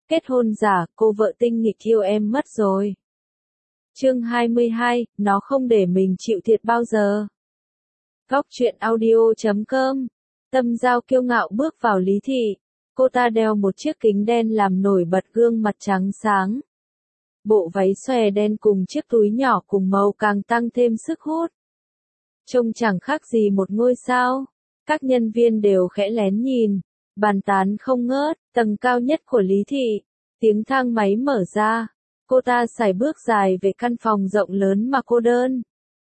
Kết hôn giả, cô vợ tinh nghịch yêu em mất rồi. Chương 22, nó không để mình chịu thiệt bao giờ. Góc truyện audio.com. Tâm Giao kiêu ngạo bước vào Lý Thị. Cô ta đeo một chiếc kính đen làm nổi bật gương mặt trắng sáng. Bộ váy xòe đen cùng chiếc túi nhỏ cùng màu càng tăng thêm sức hút. Trông chẳng khác gì một ngôi sao. Các nhân viên đều khẽ lén nhìn, bàn tán không ngớt. Tầng cao nhất của Lý Thị, tiếng thang máy mở ra. Cô ta sải bước dài về căn phòng rộng lớn mà cô đơn.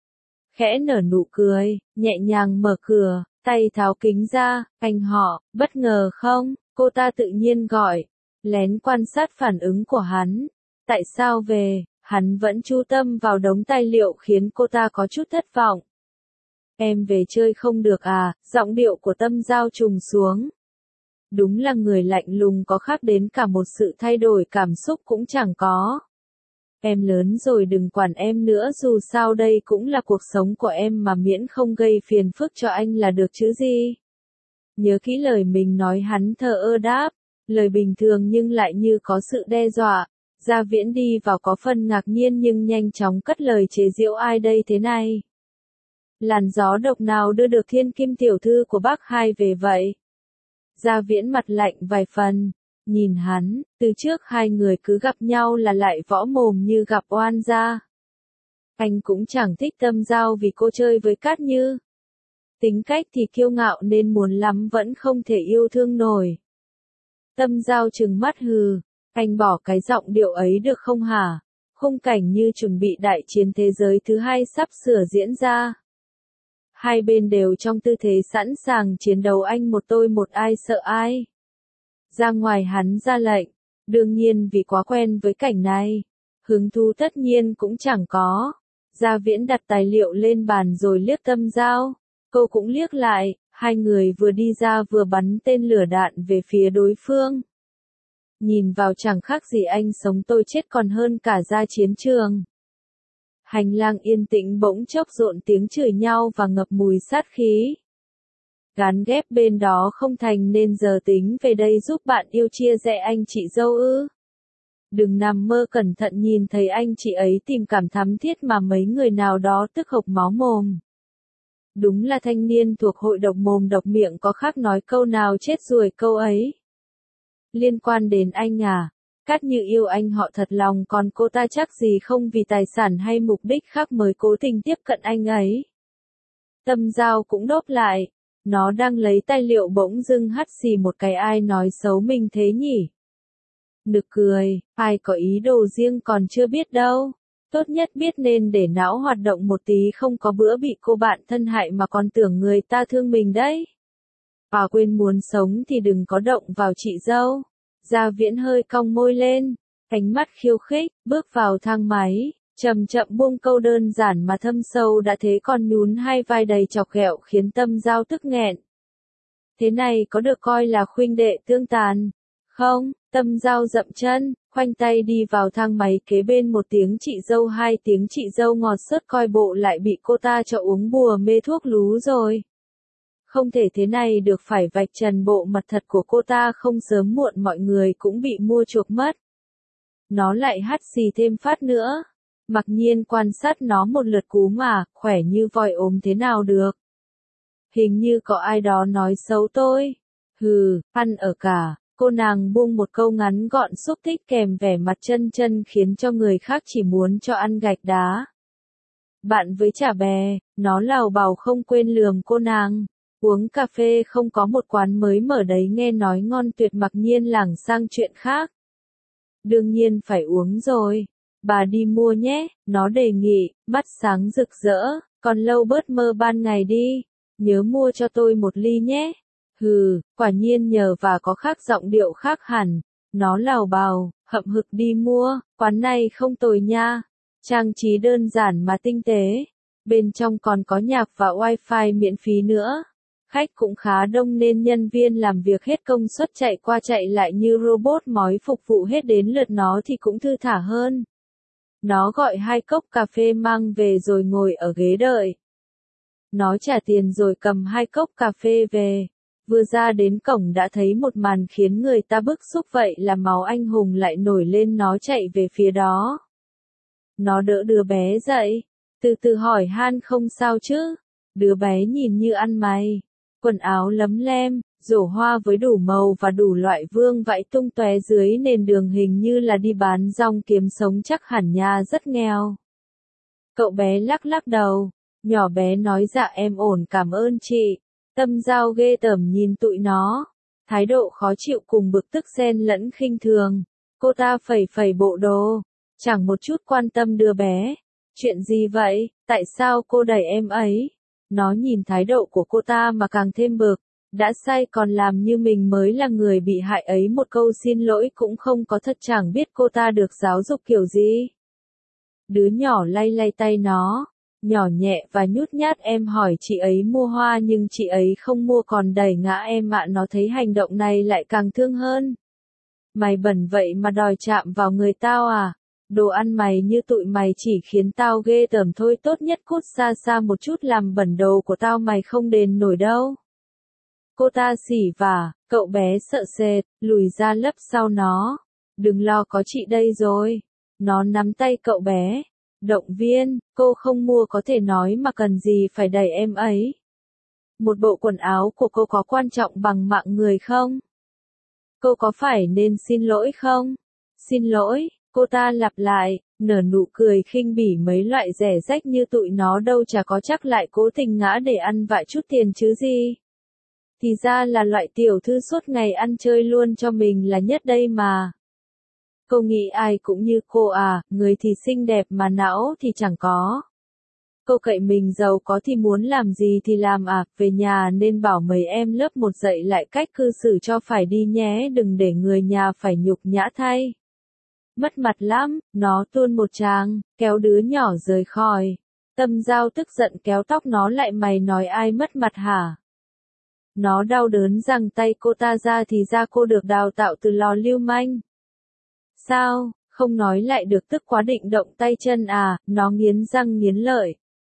Khẽ nở nụ cười, nhẹ nhàng mở cửa, tay tháo kính ra, anh họ, bất ngờ không? Cô ta tự nhiên gọi, lén quan sát phản ứng của hắn. Tại sao về? Hắn vẫn chú tâm vào đống tài liệu khiến cô ta có chút thất vọng. Em về chơi không được à? Giọng điệu của Tâm Giao trùng xuống. Đúng là người lạnh lùng có khác đến cả một sự thay đổi cảm xúc cũng chẳng có. Em lớn rồi đừng quản em nữa, dù sao đây cũng là cuộc sống của em mà, miễn không gây phiền phức cho anh là được chứ gì. Nhớ kỹ lời mình nói, hắn thờ ơ đáp, lời bình thường nhưng lại như có sự đe dọa. Gia Viễn đi vào có phần ngạc nhiên nhưng nhanh chóng cất lời chế giễu, ai đây thế này? Làn gió độc nào đưa được thiên kim tiểu thư của bác hai về vậy? Gia Viễn mặt lạnh vài phần, nhìn hắn, từ trước hai người cứ gặp nhau là lại võ mồm như gặp oan gia. Anh cũng chẳng thích Tâm Giao vì cô chơi với Cát Như. Tính cách thì kiêu ngạo nên muốn lắm vẫn không thể yêu thương nổi. Tâm Giao trừng mắt hừ, anh bỏ cái giọng điệu ấy được không hả? Khung cảnh như chuẩn bị đại chiến thế giới thứ hai sắp sửa diễn ra. Hai bên đều trong tư thế sẵn sàng chiến đấu, anh một tôi một, ai sợ ai. Ra ngoài hắn ra lệnh, đương nhiên vì quá quen với cảnh này, hứng thú tất nhiên cũng chẳng có. Gia Viễn đặt tài liệu lên bàn rồi liếc Tâm Giao, cô cũng liếc lại, hai người vừa đi ra vừa bắn tên lửa đạn về phía đối phương. Nhìn vào chẳng khác gì anh sống tôi chết còn hơn cả ra chiến trường. Hành lang yên tĩnh bỗng chốc rộn tiếng chửi nhau và ngập mùi sát khí. Gán ghép bên đó không thành nên giờ tính về đây giúp bạn yêu chia rẽ anh chị dâu ư? Đừng nằm mơ, cẩn thận nhìn thấy anh chị ấy tình cảm thắm thiết mà mấy người nào đó tức hộc máu mồm. Đúng là thanh niên thuộc hội độc mồm độc miệng, có khác nói câu nào chết ruồi câu ấy. Liên quan đến anh à? Cát Như yêu anh họ thật lòng, còn cô ta chắc gì không vì tài sản hay mục đích khác mới cố tình tiếp cận anh ấy. Tâm Giao cũng đốp lại, nó đang lấy tài liệu bỗng dưng hắt xì một cái, ai nói xấu mình thế nhỉ? Nực cười, ai có ý đồ riêng còn chưa biết đâu. Tốt nhất biết nên để não hoạt động một tí, không có bữa bị cô bạn thân hại mà còn tưởng người ta thương mình đấy. À quên, muốn sống thì đừng có động vào chị dâu. Gia Viễn hơi cong môi lên, ánh mắt khiêu khích, bước vào thang máy, chậm chậm buông câu đơn giản mà thâm sâu đã thế còn nhún hai vai đầy chọc ghẹo khiến Tâm Giao tức nghẹn. Thế này có được coi là huynh đệ tương tàn? Không, Tâm Giao dậm chân, khoanh tay đi vào thang máy kế bên, một tiếng chị dâu, hai tiếng chị dâu ngọt sớt, coi bộ lại bị cô ta cho uống bùa mê thuốc lú rồi. Không thể thế này được, phải vạch trần bộ mặt thật của cô ta, không sớm muộn mọi người cũng bị mua chuộc mất. Nó lại hắt xì thêm phát nữa. Mặc nhiên quan sát nó một lượt cú mà, khỏe như voi ốm thế nào được. Hình như có ai đó nói xấu tôi. Hừ, ăn ở cả. Cô nàng buông một câu ngắn gọn xúc tích kèm vẻ mặt chân chân khiến cho người khác chỉ muốn cho ăn gạch đá. Bạn với chả bè, nó lào bào không quên lườm cô nàng. Uống cà phê không, có một quán mới mở đấy nghe nói ngon tuyệt. Mặc nhiên lảng sang chuyện khác. Đương nhiên phải uống rồi. Bà đi mua nhé, nó đề nghị, mắt sáng rực rỡ, còn lâu bớt mơ ban ngày đi. Nhớ mua cho tôi một ly nhé. Hừ, quả nhiên nhờ và có khác giọng điệu khác hẳn. Nó lào bào, hậm hực đi mua, quán này không tồi nha. Trang trí đơn giản mà tinh tế. Bên trong còn có nhạc và wifi miễn phí nữa. Khách cũng khá đông nên nhân viên làm việc hết công suất chạy qua chạy lại như robot mói, phục vụ hết đến lượt nó thì cũng thư thả hơn. Nó gọi 2 cốc cà phê mang về rồi ngồi ở ghế đợi. Nó trả tiền rồi cầm 2 cốc cà phê về. Vừa ra đến cổng đã thấy một màn khiến người ta bức xúc, vậy là máu anh hùng lại nổi lên, nó chạy về phía đó. Nó đỡ đứa bé dậy, từ từ hỏi han không sao chứ. Đứa bé nhìn như ăn mày, quần áo lấm lem, rổ hoa với đủ màu và đủ loại vương vãi tung tóe dưới nền đường, hình như là đi bán rong kiếm sống, chắc hẳn nhà rất nghèo. Cậu bé lắc lắc đầu, nhỏ bé nói dạ em ổn cảm ơn chị. Tâm Giao ghê tởm nhìn tụi nó, thái độ khó chịu cùng bực tức xen lẫn khinh thường. Cô ta phẩy phẩy bộ đồ, chẳng một chút quan tâm đứa bé. Chuyện gì vậy, tại sao cô đẩy em ấy? Nó nhìn thái độ của cô ta mà càng thêm bực, đã sai còn làm như mình mới là người bị hại ấy, một câu xin lỗi cũng không có, thật chẳng biết cô ta được giáo dục kiểu gì. Đứa nhỏ lay lay tay nó, nhỏ nhẹ và nhút nhát, em hỏi chị ấy mua hoa nhưng chị ấy không mua còn đẩy ngã em ạ. Nó thấy hành động này lại càng thương hơn. Mày bẩn vậy mà đòi chạm vào người tao à? Đồ ăn mày như tụi mày chỉ khiến tao ghê tởm thôi, tốt nhất cút xa xa một chút, làm bẩn đồ của tao mày không đền nổi đâu. Cô ta xỉ vả, cậu bé sợ sệt, lùi ra lấp sau nó. Đừng lo có chị đây rồi. Nó nắm tay cậu bé, động viên, cô không mua có thể nói mà cần gì phải đẩy em ấy. Một bộ quần áo của cô có quan trọng bằng mạng người không? Cô có phải nên xin lỗi không? Xin lỗi, cô ta lặp lại, nở nụ cười khinh bỉ, mấy loại rẻ rách như tụi nó đâu chả có chắc lại cố tình ngã để ăn vạ chút tiền chứ gì. Thì ra là loại tiểu thư suốt ngày ăn chơi luôn cho mình là nhất đây mà. Cô nghĩ ai cũng như cô à, người thì xinh đẹp mà não thì chẳng có. Cô cậy mình giàu có thì muốn làm gì thì làm à, về nhà nên bảo mấy em lớp 1 dạy lại cách cư xử cho phải đi nhé, đừng để người nhà phải nhục nhã thay. Mất mặt lắm, nó tuôn một tràng, kéo đứa nhỏ rời khỏi. Tâm Giao tức giận kéo tóc nó lại, mày nói ai mất mặt hả? Nó đau đớn giằng tay cô ta ra, thì ra cô được đào tạo từ lò lưu manh. Sao, không nói lại được, tức quá định động tay chân à? Nó nghiến răng nghiến lợi.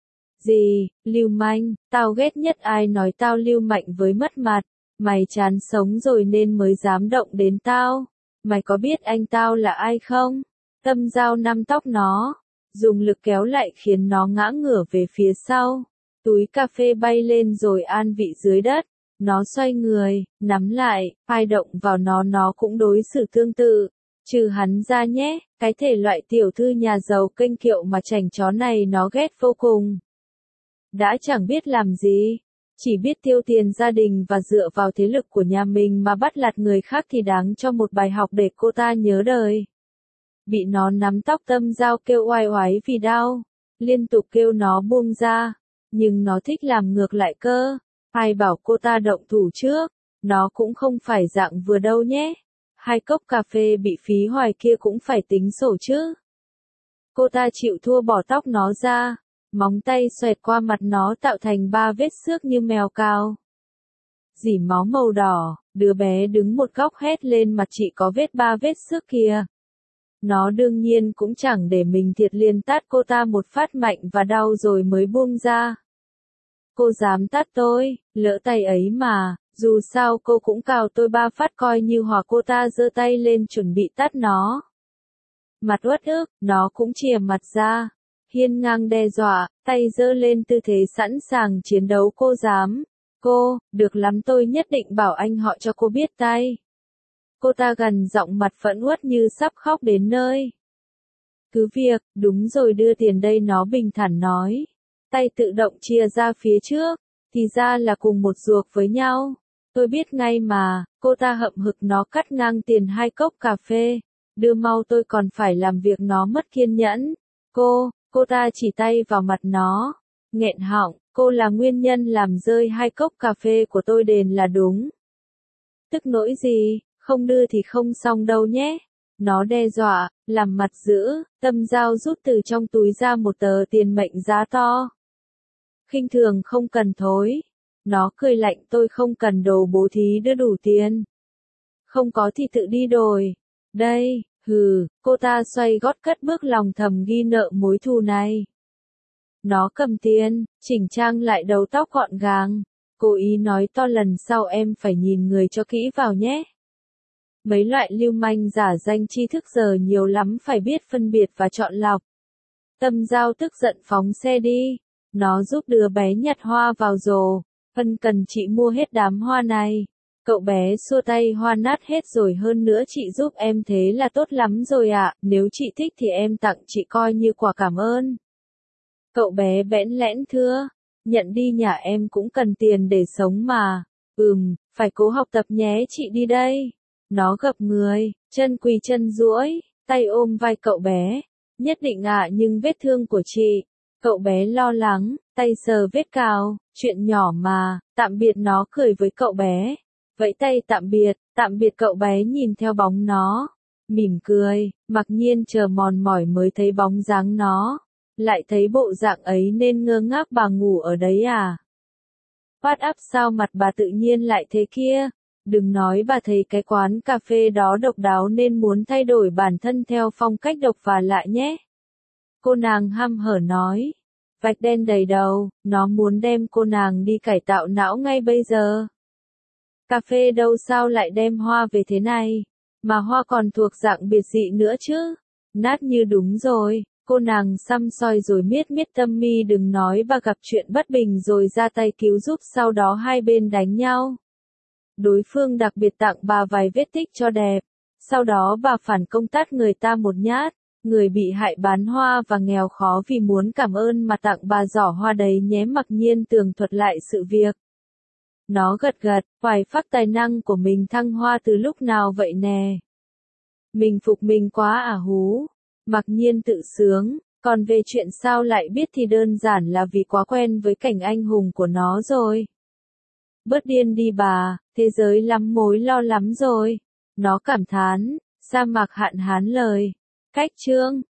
Gì, lưu manh, tao ghét nhất ai nói tao lưu mạnh với mất mặt. Mày chán sống rồi nên mới dám động đến tao. Mày có biết anh tao là ai không? Tâm Giao nắm tóc nó, dùng lực kéo lại khiến nó ngã ngửa về phía sau. Túi cà phê bay lên rồi an vị dưới đất. Nó xoay người, nắm lại, ai động vào nó cũng đối xử tương tự. Trừ hắn ra nhé, cái thể loại tiểu thư nhà giàu kênh kiệu mà chảnh chó này nó ghét vô cùng. Đã chẳng biết làm gì, chỉ biết tiêu tiền gia đình và dựa vào thế lực của nhà mình mà bắt nạt người khác thì đáng cho một bài học để cô ta nhớ đời. Bị nó nắm tóc, Tâm Giao kêu oai oái vì đau, liên tục kêu nó buông ra, nhưng nó thích làm ngược lại cơ. Ai bảo cô ta động thủ trước, nó cũng không phải dạng vừa đâu nhé. 2 cốc cà phê bị phí hoài kia cũng phải tính sổ chứ. Cô ta chịu thua bỏ tóc nó ra, móng tay xoẹt qua mặt nó tạo thành 3 vết xước như mèo cào. Dỉ máu màu đỏ, đứa bé đứng một góc hét lên, mặt chị có vết 3 vết xước kìa. Nó đương nhiên cũng chẳng để mình thiệt, liền tát cô ta một phát mạnh và đau rồi mới buông ra. Cô dám tát tôi, lỡ tay ấy mà, dù sao cô cũng cào tôi 3 phát coi như hòa. Cô ta giơ tay lên chuẩn bị tát nó. Mặt uất ức, nó cũng chìa mặt ra, hiên ngang đe dọa, tay giơ lên tư thế sẵn sàng chiến đấu. Cô dám? Cô, được lắm, tôi nhất định bảo anh họ cho cô biết tay. Cô ta gằn giọng, mặt phẫn uất như sắp khóc đến nơi. Cứ việc, đúng rồi, đưa tiền đây, nó bình thản nói. Tay tự động chia ra phía trước, thì ra là cùng một ruột với nhau. Tôi biết ngay mà. Cô ta hậm hực, nó cắt ngang tiền 2 cốc cà phê. Đưa mau, tôi còn phải làm việc. Nó mất kiên nhẫn. Cô ta chỉ tay vào mặt nó, nghẹn họng, cô là nguyên nhân làm rơi 2 cốc cà phê của tôi, đền là đúng. Tức nỗi gì, không đưa thì không xong đâu nhé. Nó đe dọa, làm mặt dữ. Tâm Giao rút từ trong túi ra một tờ tiền mệnh giá to. Khinh thường, không cần thối. Nó cười lạnh, tôi không cần đồ, bố thí đưa đủ tiền. Không có thì tự đi đổi. Đây, hừ, cô ta xoay gót cất bước, lòng thầm ghi nợ mối thù này. Nó cầm tiền, chỉnh trang lại đầu tóc gọn gàng. Cố ý nói to lần sau em phải nhìn người cho kỹ vào nhé. Mấy loại lưu manh giả danh tri thức giờ nhiều lắm, phải biết phân biệt và chọn lọc. Tâm Giao tức giận phóng xe đi. Nó giúp đứa bé nhặt hoa vào rổ. Ân cần chị mua hết đám hoa này. Cậu bé xua tay, hoa nát hết rồi, hơn nữa chị giúp em thế là tốt lắm rồi ạ, nếu chị thích thì em tặng chị coi như quà cảm ơn. Cậu bé bẽn lẽn thưa, nhận đi, nhà em cũng cần tiền để sống mà. Phải cố học tập nhé, chị đi đây. Nó gập người, chân quỳ chân duỗi, tay ôm vai cậu bé. Nhất định ạ, nhưng vết thương của chị. Cậu bé lo lắng, tay sờ vết cào, chuyện nhỏ mà, tạm biệt. Nó cười với cậu bé. Vẫy tay tạm biệt cậu bé nhìn theo bóng nó. Mỉm cười, mặc nhiên chờ mòn mỏi mới thấy bóng dáng nó. Lại thấy bộ dạng ấy nên ngơ ngác, bà ngủ ở đấy à? Phát áp sao mặt bà tự nhiên lại thế kia? Đừng nói bà thấy cái quán cà phê đó độc đáo nên muốn thay đổi bản thân theo phong cách độc và lạ nhé. Cô nàng hăm hở nói. Vạch đen đầy đầu, nó muốn đem cô nàng đi cải tạo não ngay bây giờ. Cà phê đâu, sao lại đem hoa về thế này? Mà hoa còn thuộc dạng biệt dị nữa chứ? Nát như đúng rồi. Cô nàng xăm soi rồi miết miết tâm mi, đừng nói bà gặp chuyện bất bình rồi ra tay cứu giúp, sau đó hai bên đánh nhau. Đối phương đặc biệt tặng bà vài vết tích cho đẹp. Sau đó bà phản công tát người ta một nhát. Người bị hại bán hoa và nghèo khó vì muốn cảm ơn mà tặng bà giỏ hoa đấy nhé. Mặc nhiên tường thuật lại sự việc. Nó gật gật, hoài phác tài năng của mình thăng hoa từ lúc nào vậy nè. Mình phục mình quá à hú. Mặc nhiên tự sướng, còn về chuyện sao lại biết thì đơn giản là vì quá quen với cảnh anh hùng của nó rồi. Bớt điên đi bà, thế giới lắm mối lo lắm rồi. Nó cảm thán, sa mạc hạn hán lời. Cách chương